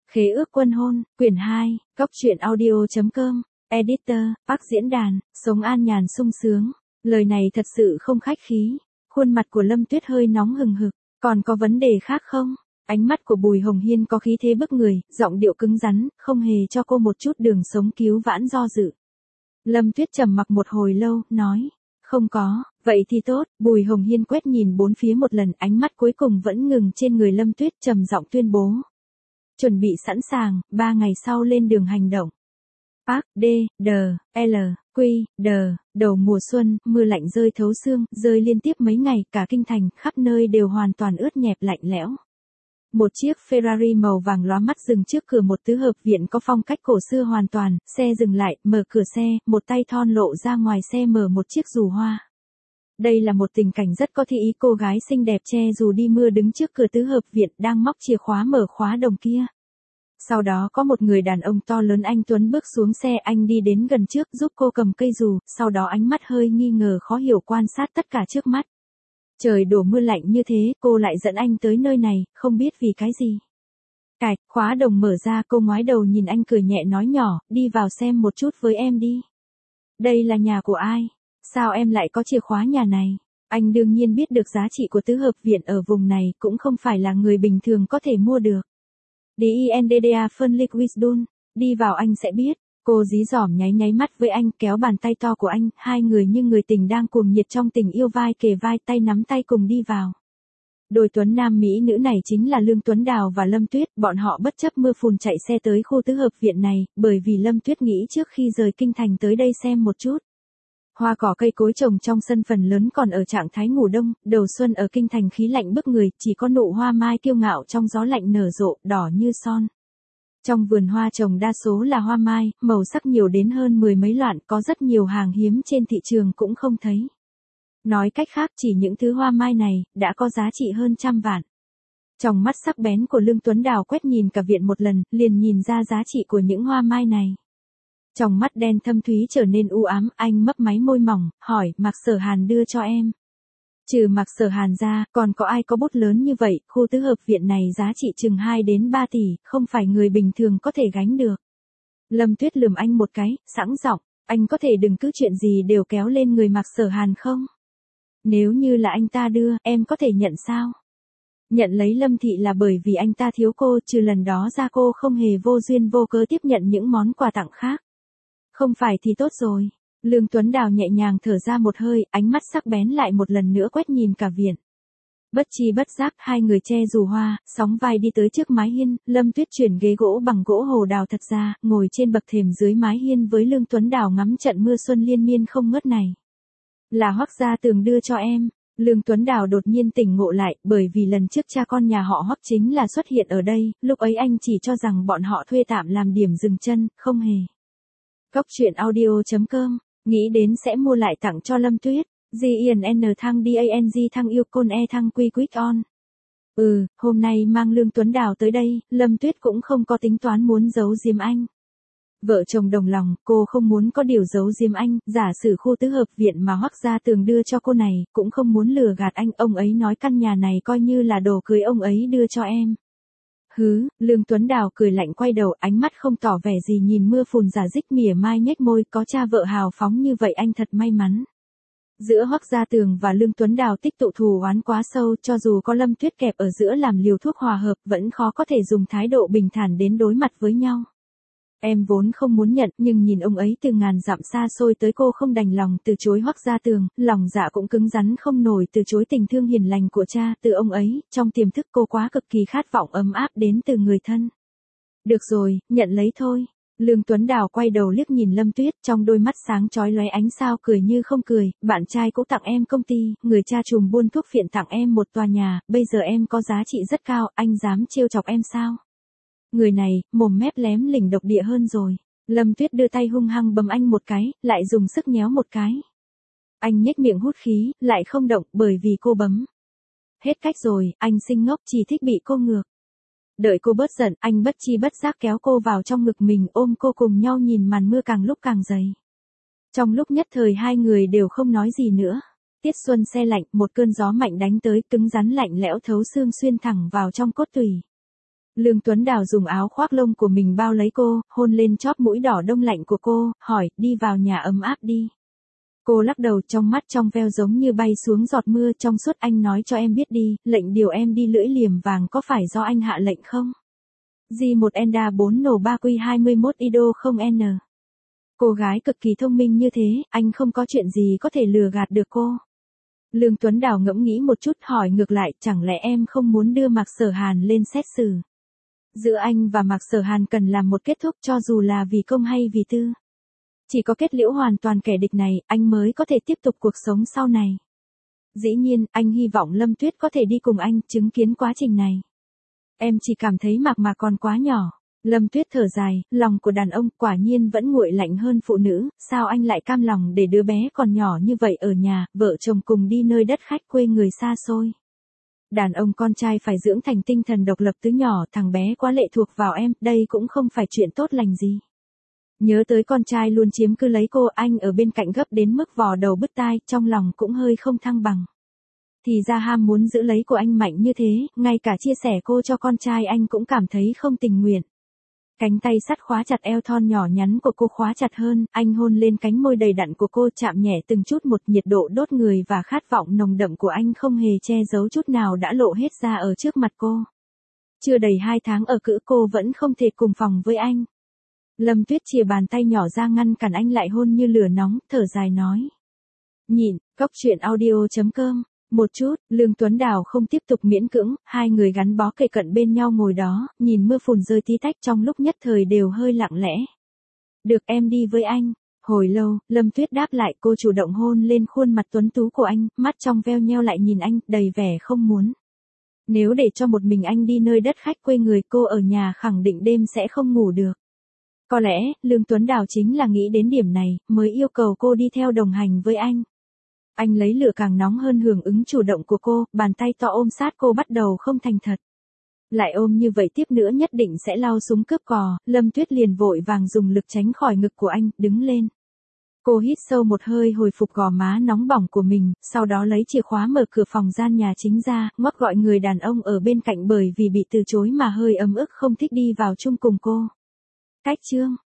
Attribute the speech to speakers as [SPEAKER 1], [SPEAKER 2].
[SPEAKER 1] Khế ước quân hôn, quyển 2, Cóc truyện audio.com, Editor, Park diễn đàn, sống an nhàn sung sướng. Lời này thật sự không khách khí. Khuôn mặt của Lâm Tuyết hơi nóng hừng hực. Còn có vấn đề khác không? Ánh mắt của Bùi Hồng Hiên có khí thế bức người, giọng điệu cứng rắn, không hề cho cô một chút đường sống cứu vãn do dự. Lâm Tuyết trầm mặc một hồi lâu, nói. Không có, vậy thì tốt. Bùi Hồng Hiên quét nhìn bốn phía một lần, ánh mắt cuối cùng vẫn ngừng trên người Lâm Tuyết, trầm giọng tuyên bố. Chuẩn bị sẵn sàng, 3 ngày sau lên đường hành động. Park, D, D, L, Q, D, đầu mùa xuân, mưa lạnh rơi thấu xương, rơi liên tiếp mấy ngày, cả kinh thành, khắp nơi đều hoàn toàn ướt nhẹp lạnh lẽo. Một chiếc Ferrari màu vàng lóa mắt dừng trước cửa một tứ hợp viện có phong cách cổ xưa hoàn toàn, xe dừng lại, mở cửa xe, một tay thon lộ ra ngoài xe mở một chiếc dù hoa. Đây là một tình cảnh rất có thị ý, cô gái xinh đẹp che dù đi mưa đứng trước cửa tứ hợp viện đang móc chìa khóa mở khóa đồng kia. Sau đó có một người đàn ông to lớn anh tuấn bước xuống xe, anh đi đến gần trước giúp cô cầm cây dù, sau đó ánh mắt hơi nghi ngờ khó hiểu quan sát tất cả trước mắt. Trời đổ mưa lạnh như thế, cô lại dẫn anh tới nơi này, không biết vì cái gì. Cạch, khóa đồng mở ra, cô ngoái đầu nhìn anh cười nhẹ nói nhỏ, đi vào xem một chút với em đi. Đây là nhà của ai? Sao em lại có chìa khóa nhà này? Anh đương nhiên biết được giá trị của tứ hợp viện ở vùng này, cũng không phải là người bình thường có thể mua được. DINDDA phân Liquidun, đi vào anh sẽ biết. Cô dí dỏm nháy mắt với anh, kéo bàn tay to của anh, hai người như người tình đang cuồng nhiệt trong tình yêu, vai kề vai, tay nắm tay cùng đi vào. Đôi tuấn nam mỹ nữ này chính là Lương Tuấn Đào và Lâm Tuyết, bọn họ bất chấp mưa phùn chạy xe tới khu tứ hợp viện này, bởi vì Lâm Tuyết nghĩ trước khi rời kinh thành tới đây xem một chút. Hoa cỏ cây cối trồng trong sân phần lớn còn ở trạng thái ngủ đông, đầu xuân ở kinh thành khí lạnh bức người, chỉ có nụ hoa mai kiêu ngạo trong gió lạnh nở rộ, đỏ như son. Trong vườn hoa trồng đa số là hoa mai, màu sắc nhiều đến hơn 10 mấy loại, có rất nhiều hàng hiếm trên thị trường cũng không thấy. Nói cách khác, chỉ những thứ hoa mai này, đã có giá trị hơn 100 vạn. Trong mắt sắc bén của Lương Tuấn Đào quét nhìn cả viện một lần, liền nhìn ra giá trị của những hoa mai này. Trong mắt đen thâm thúy trở nên u ám, anh mấp máy môi mỏng, hỏi, Mạc Sở Hàn đưa cho em. Trừ Mạc Sở Hàn ra, còn có ai có bút lớn như vậy, khu tứ hợp viện này giá trị chừng 2 đến 3 tỷ, không phải người bình thường có thể gánh được. Lâm Tuyết lườm anh một cái, sẵn giọng, anh có thể đừng cứ chuyện gì đều kéo lên người Mạc Sở Hàn không? Nếu như là anh ta đưa, em có thể nhận sao? Nhận lấy Lâm Thị là bởi vì anh ta thiếu cô, trừ lần đó ra cô không hề vô duyên vô cớ tiếp nhận những món quà tặng khác. Không phải thì tốt rồi. Lương Tuấn Đào nhẹ nhàng thở ra một hơi, ánh mắt sắc bén lại một lần nữa quét nhìn cả viện. Bất chi bất giác, hai người che dù hoa, sóng vai đi tới trước mái hiên, Lâm Tuyết chuyển ghế gỗ bằng gỗ hồ đào thật ra, ngồi trên bậc thềm dưới mái hiên với Lương Tuấn Đào ngắm trận mưa xuân liên miên không ngớt này. Là Hoắc Gia Tường đưa cho em. Lương Tuấn Đào đột nhiên tỉnh ngộ lại, bởi vì lần trước cha con nhà họ Hoắc chính là xuất hiện ở đây, lúc ấy anh chỉ cho rằng bọn họ thuê tạm làm điểm dừng chân, không hề. Cóc truyện audio.com, nghĩ đến sẽ mua lại tặng cho Lâm Tuyết. GIN thăng DANG thăng yêu côn E thăng quy quick on. Hôm nay mang Lương Tuấn Đào tới đây, Lâm Tuyết cũng không có tính toán muốn giấu giếm anh. Vợ chồng đồng lòng, cô không muốn có điều giấu giếm anh, giả sử khu tứ hợp viện mà Hoắc Gia Tường đưa cho cô này, cũng không muốn lừa gạt anh, ông ấy nói căn nhà này coi như là đồ cưới ông ấy đưa cho em. Lương Tuấn Đào cười lạnh quay đầu, ánh mắt không tỏ vẻ gì nhìn mưa phùn giả dích mỉa mai nhếch môi, có cha vợ hào phóng như vậy anh thật may mắn. Giữa Hoắc Gia Tường và Lương Tuấn Đào tích tụ thù oán quá sâu, cho dù có Lâm Tuyết kẹp ở giữa làm liều thuốc hòa hợp, vẫn khó có thể dùng thái độ bình thản đến đối mặt với nhau. Em vốn không muốn nhận, nhưng nhìn ông ấy từ ngàn dặm xa xôi tới, cô không đành lòng từ chối Hoắc Gia Tường, lòng dạ cũng cứng rắn không nổi từ chối tình thương hiền lành của cha từ ông ấy, trong tiềm thức cô quá cực kỳ khát vọng ấm áp đến từ người thân. Được rồi, nhận lấy thôi. Lương Tuấn Đào quay đầu liếc nhìn Lâm Tuyết, trong đôi mắt sáng chói lóe ánh sao cười như không cười, bạn trai cũng tặng em công ty, người cha trùm buôn thuốc phiện tặng em một tòa nhà, bây giờ em có giá trị rất cao, anh dám trêu chọc em sao? Người này, mồm mép lém lỉnh độc địa hơn rồi. Lâm Tuyết đưa tay hung hăng bấm anh một cái, lại dùng sức nhéo một cái. Anh nhếch miệng hút khí, lại không động, bởi vì cô bấm. Hết cách rồi, anh sinh ngốc chỉ thích bị cô ngược. Đợi cô bớt giận, anh bất chi bất giác kéo cô vào trong ngực mình, ôm cô cùng nhau nhìn màn mưa càng lúc càng dày. Trong lúc nhất thời hai người đều không nói gì nữa. Tiết xuân se lạnh, một cơn gió mạnh đánh tới, cứng rắn lạnh lẽo thấu xương xuyên thẳng vào trong cốt tủy. Lương Tuấn Đào dùng áo khoác lông của mình bao lấy cô, hôn lên chóp mũi đỏ đông lạnh của cô, hỏi, đi vào nhà ấm áp đi. Cô lắc đầu, trong mắt trong veo giống như bay xuống giọt mưa. Trong suốt, anh nói cho em biết đi, lệnh điều em đi lưỡi liềm vàng có phải do anh hạ lệnh không? J1 Enda 4 nổ 3 Q 21 Ido không N. Cô gái cực kỳ thông minh như thế, anh không có chuyện gì có thể lừa gạt được cô. Lương Tuấn Đào ngẫm nghĩ một chút, hỏi ngược lại, chẳng lẽ em không muốn đưa Mạc Sở Hàn lên xét xử? Giữa anh và Mạc Sở Hàn cần làm một kết thúc, cho dù là vì công hay vì tư. Chỉ có kết liễu hoàn toàn kẻ địch này, anh mới có thể tiếp tục cuộc sống sau này. Dĩ nhiên, anh hy vọng Lâm Tuyết có thể đi cùng anh, chứng kiến quá trình này. Em chỉ cảm thấy Mạc mà còn quá nhỏ. Lâm Tuyết thở dài, lòng của đàn ông quả nhiên vẫn nguội lạnh hơn phụ nữ, sao anh lại cam lòng để đứa bé còn nhỏ như vậy ở nhà, vợ chồng cùng đi nơi đất khách quê người xa xôi. Đàn ông con trai phải dưỡng thành tinh thần độc lập từ nhỏ, thằng bé quá lệ thuộc vào em, đây cũng không phải chuyện tốt lành gì. Nhớ tới con trai luôn chiếm cứ lấy cô, anh ở bên cạnh gấp đến mức vò đầu bứt tai, trong lòng cũng hơi không thăng bằng. Thì ra ham muốn giữ lấy của anh mạnh như thế, ngay cả chia sẻ cô cho con trai anh cũng cảm thấy không tình nguyện. Cánh tay sắt khóa chặt eo thon nhỏ nhắn của cô khóa chặt hơn, anh hôn lên cánh môi đầy đặn của cô, chạm nhẹ từng chút một, nhiệt độ đốt người và khát vọng nồng đậm của anh không hề che giấu chút nào đã lộ hết ra ở trước mặt cô. Chưa đầy 2 tháng ở cữ cô vẫn không thể cùng phòng với anh. Lâm Tuyết chìa bàn tay nhỏ ra ngăn cản anh lại hôn như lửa nóng, thở dài nói. Nhịn, Cóc Truyện Audio.com. Một chút, Lương Tuấn Đào không tiếp tục miễn cưỡng, hai người gắn bó kề cận bên nhau ngồi đó, nhìn mưa phùn rơi tí tách, trong lúc nhất thời đều hơi lặng lẽ. Được, em đi với anh. Hồi lâu, Lâm Tuyết đáp lại, cô chủ động hôn lên khuôn mặt tuấn tú của anh, mắt trong veo nheo lại nhìn anh, đầy vẻ không muốn. Nếu để cho một mình anh đi nơi đất khách quê người, cô ở nhà khẳng định đêm sẽ không ngủ được. Có lẽ, Lương Tuấn Đào chính là nghĩ đến điểm này, mới yêu cầu cô đi theo đồng hành với anh. Anh lấy lửa càng nóng hơn hưởng ứng chủ động của cô, bàn tay to ôm sát cô bắt đầu không thành thật. Lại ôm như vậy tiếp nữa nhất định sẽ lao súng cướp cò, Lâm Tuyết liền vội vàng dùng lực tránh khỏi ngực của anh, đứng lên. Cô hít sâu một hơi hồi phục gò má nóng bỏng của mình, sau đó lấy chìa khóa mở cửa phòng gian nhà chính ra, ngoắc gọi người đàn ông ở bên cạnh bởi vì bị từ chối mà hơi ấm ức không thích đi vào chung cùng cô. Cách chương